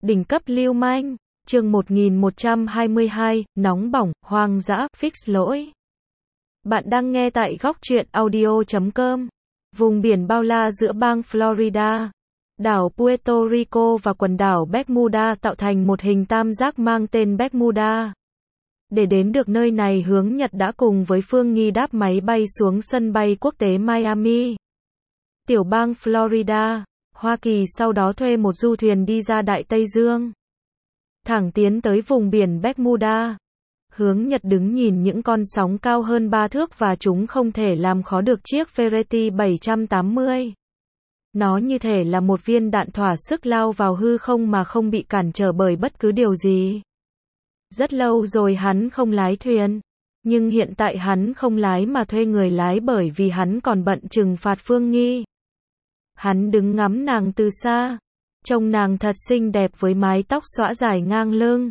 Đỉnh cấp lưu manh, chương 1122, nóng bỏng, hoang dã, fix lỗi. Bạn đang nghe tại góc truyện audio.com. Vùng biển bao la giữa bang Florida, đảo Puerto Rico và quần đảo Bermuda tạo thành một hình tam giác mang tên Bermuda. Để đến được nơi này, Hướng Nhật đã cùng với Phương Nghi đáp máy bay xuống sân bay quốc tế Miami, tiểu bang Florida, Hoa Kỳ, sau đó thuê một du thuyền đi ra Đại Tây Dương, thẳng tiến tới vùng biển Bermuda. Hướng Nhật đứng nhìn những con sóng cao hơn 3 thước và chúng không thể làm khó được chiếc Ferretti 780. Nó như thể là một viên đạn thỏa sức lao vào hư không mà không bị cản trở bởi bất cứ điều gì. Rất lâu rồi hắn không lái thuyền, nhưng hiện tại hắn không lái mà thuê người lái bởi vì hắn còn bận trừng phạt Phương Nghi. Hắn đứng ngắm nàng từ xa, trông nàng thật xinh đẹp với mái tóc xõa dài ngang lưng,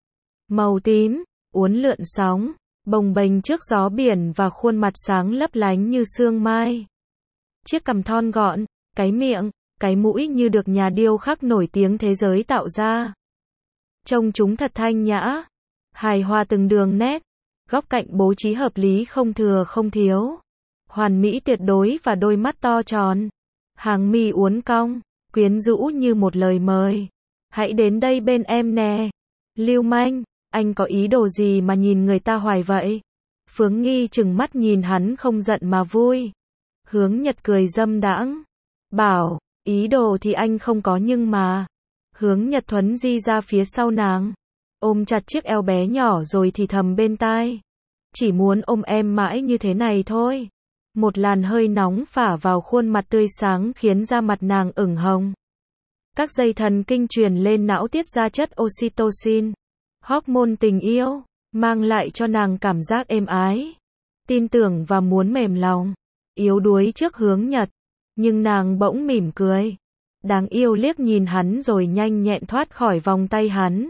màu tím, uốn lượn sóng, bồng bềnh trước gió biển và khuôn mặt sáng lấp lánh như sương mai. Chiếc cằm thon gọn, cái miệng, cái mũi như được nhà điêu khắc nổi tiếng thế giới tạo ra. Trông chúng thật thanh nhã, hài hòa từng đường nét, góc cạnh bố trí hợp lý không thừa không thiếu, hoàn mỹ tuyệt đối, và đôi mắt to tròn, hàng mi uốn cong, quyến rũ như một lời mời. Hãy đến đây bên em nè. Lưu manh, anh có ý đồ gì mà nhìn người ta hoài vậy? Phương Nghi trừng mắt nhìn hắn không giận mà vui. Hướng Nhật cười dâm đãng, bảo, ý đồ thì anh không có nhưng mà. Hướng Nhật thuấn di ra phía sau nàng, ôm chặt chiếc eo bé nhỏ rồi thì thầm bên tai. Chỉ muốn ôm em mãi như thế này thôi. Một làn hơi nóng phả vào khuôn mặt tươi sáng khiến da mặt nàng ửng hồng. Các dây thần kinh truyền lên não tiết ra chất oxytocin, hormone tình yêu, mang lại cho nàng cảm giác êm ái, tin tưởng và muốn mềm lòng. Yếu đuối trước Hướng Nhật, nhưng nàng bỗng mỉm cười, đáng yêu liếc nhìn hắn rồi nhanh nhẹn thoát khỏi vòng tay hắn.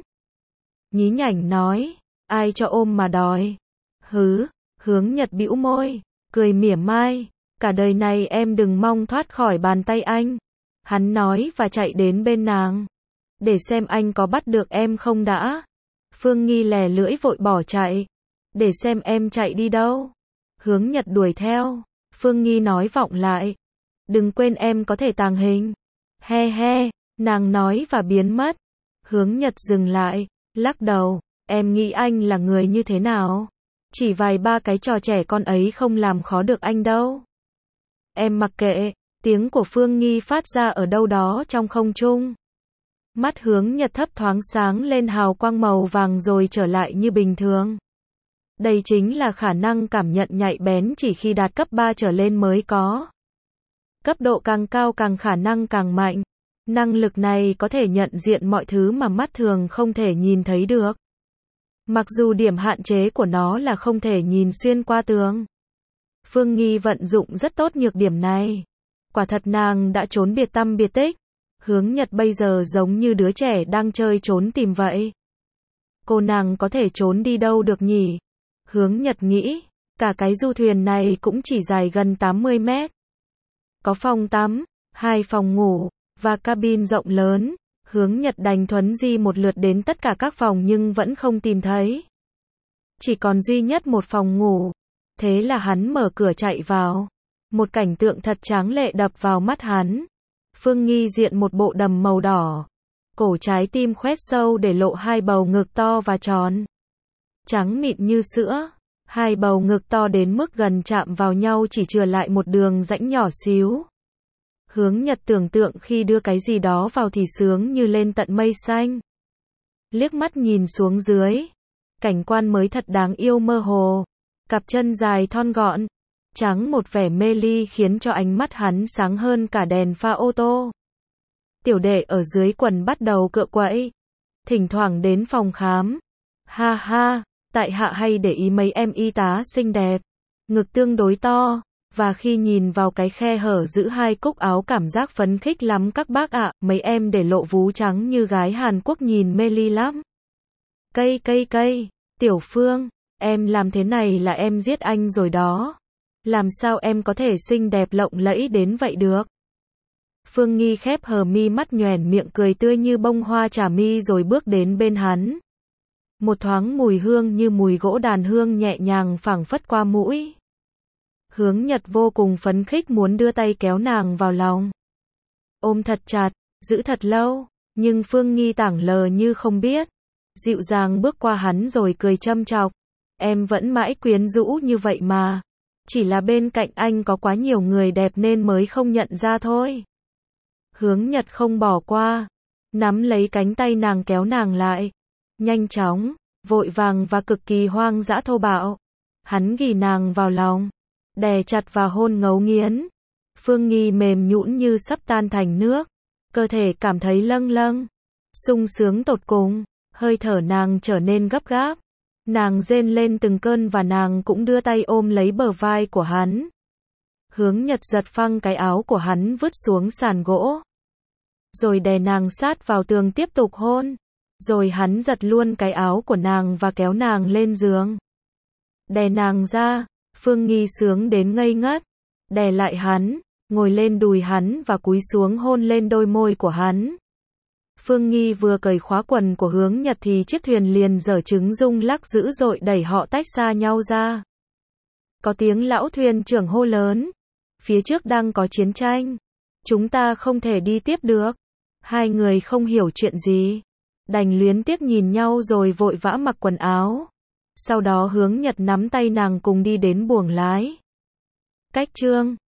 Nhí nhảnh nói, ai cho ôm mà đòi. Hứ, Hướng Nhật bĩu môi, cười mỉa mai, cả đời này em đừng mong thoát khỏi bàn tay anh. Hắn nói và chạy đến bên nàng. Để xem anh có bắt được em không đã. Phương Nghi lè lưỡi vội bỏ chạy. Để xem em chạy đi đâu. Hướng Nhật đuổi theo. Phương Nghi nói vọng lại. Đừng quên em có thể tàng hình. He he, nàng nói và biến mất. Hướng Nhật dừng lại, lắc đầu. Em nghĩ anh là người như thế nào? Chỉ vài ba cái trò trẻ con ấy không làm khó được anh đâu. Em mặc kệ. Tiếng của Phương Nghi phát ra ở đâu đó trong không trung. Mắt Hướng Nhật thấp thoáng sáng lên hào quang màu vàng rồi trở lại như bình thường. Đây chính là khả năng cảm nhận nhạy bén chỉ khi đạt cấp 3 trở lên mới có. Cấp độ càng cao càng khả năng càng mạnh. Năng lực này có thể nhận diện mọi thứ mà mắt thường không thể nhìn thấy được. Mặc dù điểm hạn chế của nó là không thể nhìn xuyên qua tường. Phương Nghi vận dụng rất tốt nhược điểm này. Quả thật nàng đã trốn biệt tăm biệt tích. Hướng Nhật bây giờ giống như đứa trẻ đang chơi trốn tìm vậy. Cô nàng có thể trốn đi đâu được nhỉ? Hướng Nhật nghĩ, cả cái du thuyền này cũng chỉ dài gần 80 mét. Có phòng tắm, 2 phòng ngủ, và cabin rộng lớn. Hướng Nhật đành thuấn di một lượt đến tất cả các phòng nhưng vẫn không tìm thấy. Chỉ còn duy nhất một phòng ngủ. Thế là hắn mở cửa chạy vào. Một cảnh tượng thật tráng lệ đập vào mắt hắn. Phương Nghi diện một bộ đầm màu đỏ. Cổ trái tim khoét sâu để lộ 2 bầu ngực to và tròn. Trắng mịn như sữa. 2 bầu ngực to đến mức gần chạm vào nhau chỉ chừa lại một đường rãnh nhỏ xíu. Hướng Nhật tưởng tượng khi đưa cái gì đó vào thì sướng như lên tận mây xanh. Liếc mắt nhìn xuống dưới. Cảnh quan mới thật đáng yêu mơ hồ. Cặp chân dài thon gọn, trắng một vẻ mê ly khiến cho ánh mắt hắn sáng hơn cả đèn pha ô tô. Tiểu đệ ở dưới quần bắt đầu cựa quậy. Thỉnh thoảng đến phòng khám. Ha ha, tại hạ hay để ý mấy em y tá xinh đẹp. Ngực tương đối to. Và khi nhìn vào cái khe hở giữa 2 cúc áo cảm giác phấn khích lắm các bác ạ. Mấy em để lộ vú trắng như gái Hàn Quốc nhìn mê ly lắm. Cây, Tiểu Phương, em làm thế này là em giết anh rồi đó. Làm sao em có thể xinh đẹp lộng lẫy đến vậy được? Phương Nghi khép hờ mi mắt nhoẻn miệng cười tươi như bông hoa trà mi rồi bước đến bên hắn. Một thoáng mùi hương như mùi gỗ đàn hương nhẹ nhàng phảng phất qua mũi. Hướng Nhật vô cùng phấn khích muốn đưa tay kéo nàng vào lòng. Ôm thật chặt, giữ thật lâu, nhưng Phương Nghi tảng lờ như không biết. Dịu dàng bước qua hắn rồi cười châm chọc. Em vẫn mãi quyến rũ như vậy mà. Chỉ là bên cạnh anh có quá nhiều người đẹp nên mới không nhận ra thôi. Hướng Nhật không bỏ qua. Nắm lấy cánh tay nàng kéo nàng lại. Nhanh chóng, vội vàng và cực kỳ hoang dã thô bạo. Hắn ghì nàng vào lòng. Đè chặt và hôn ngấu nghiến. Phương Nghi mềm nhũn như sắp tan thành nước. Cơ thể cảm thấy lâng lâng. Sung sướng tột cùng. Hơi thở nàng trở nên gấp gáp. Nàng rên lên từng cơn và nàng cũng đưa tay ôm lấy bờ vai của hắn. Hướng Nhật giật phăng cái áo của hắn vứt xuống sàn gỗ. Rồi đè nàng sát vào tường tiếp tục hôn. Rồi hắn giật luôn cái áo của nàng và kéo nàng lên giường. Đè nàng ra, Phương Nghi sướng đến ngây ngất. Đè lại hắn, ngồi lên đùi hắn và cúi xuống hôn lên đôi môi của hắn. Phương Nghi vừa cởi khóa quần của Hướng Nhật thì chiếc thuyền liền dở trứng rung lắc dữ dội đẩy họ tách xa nhau ra. Có tiếng lão thuyền trưởng hô lớn. Phía trước đang có chiến tranh. Chúng ta không thể đi tiếp được. Hai người không hiểu chuyện gì. Đành luyến tiếc nhìn nhau rồi vội vã mặc quần áo. Sau đó Hướng Nhật nắm tay nàng cùng đi đến buồng lái. Cách chương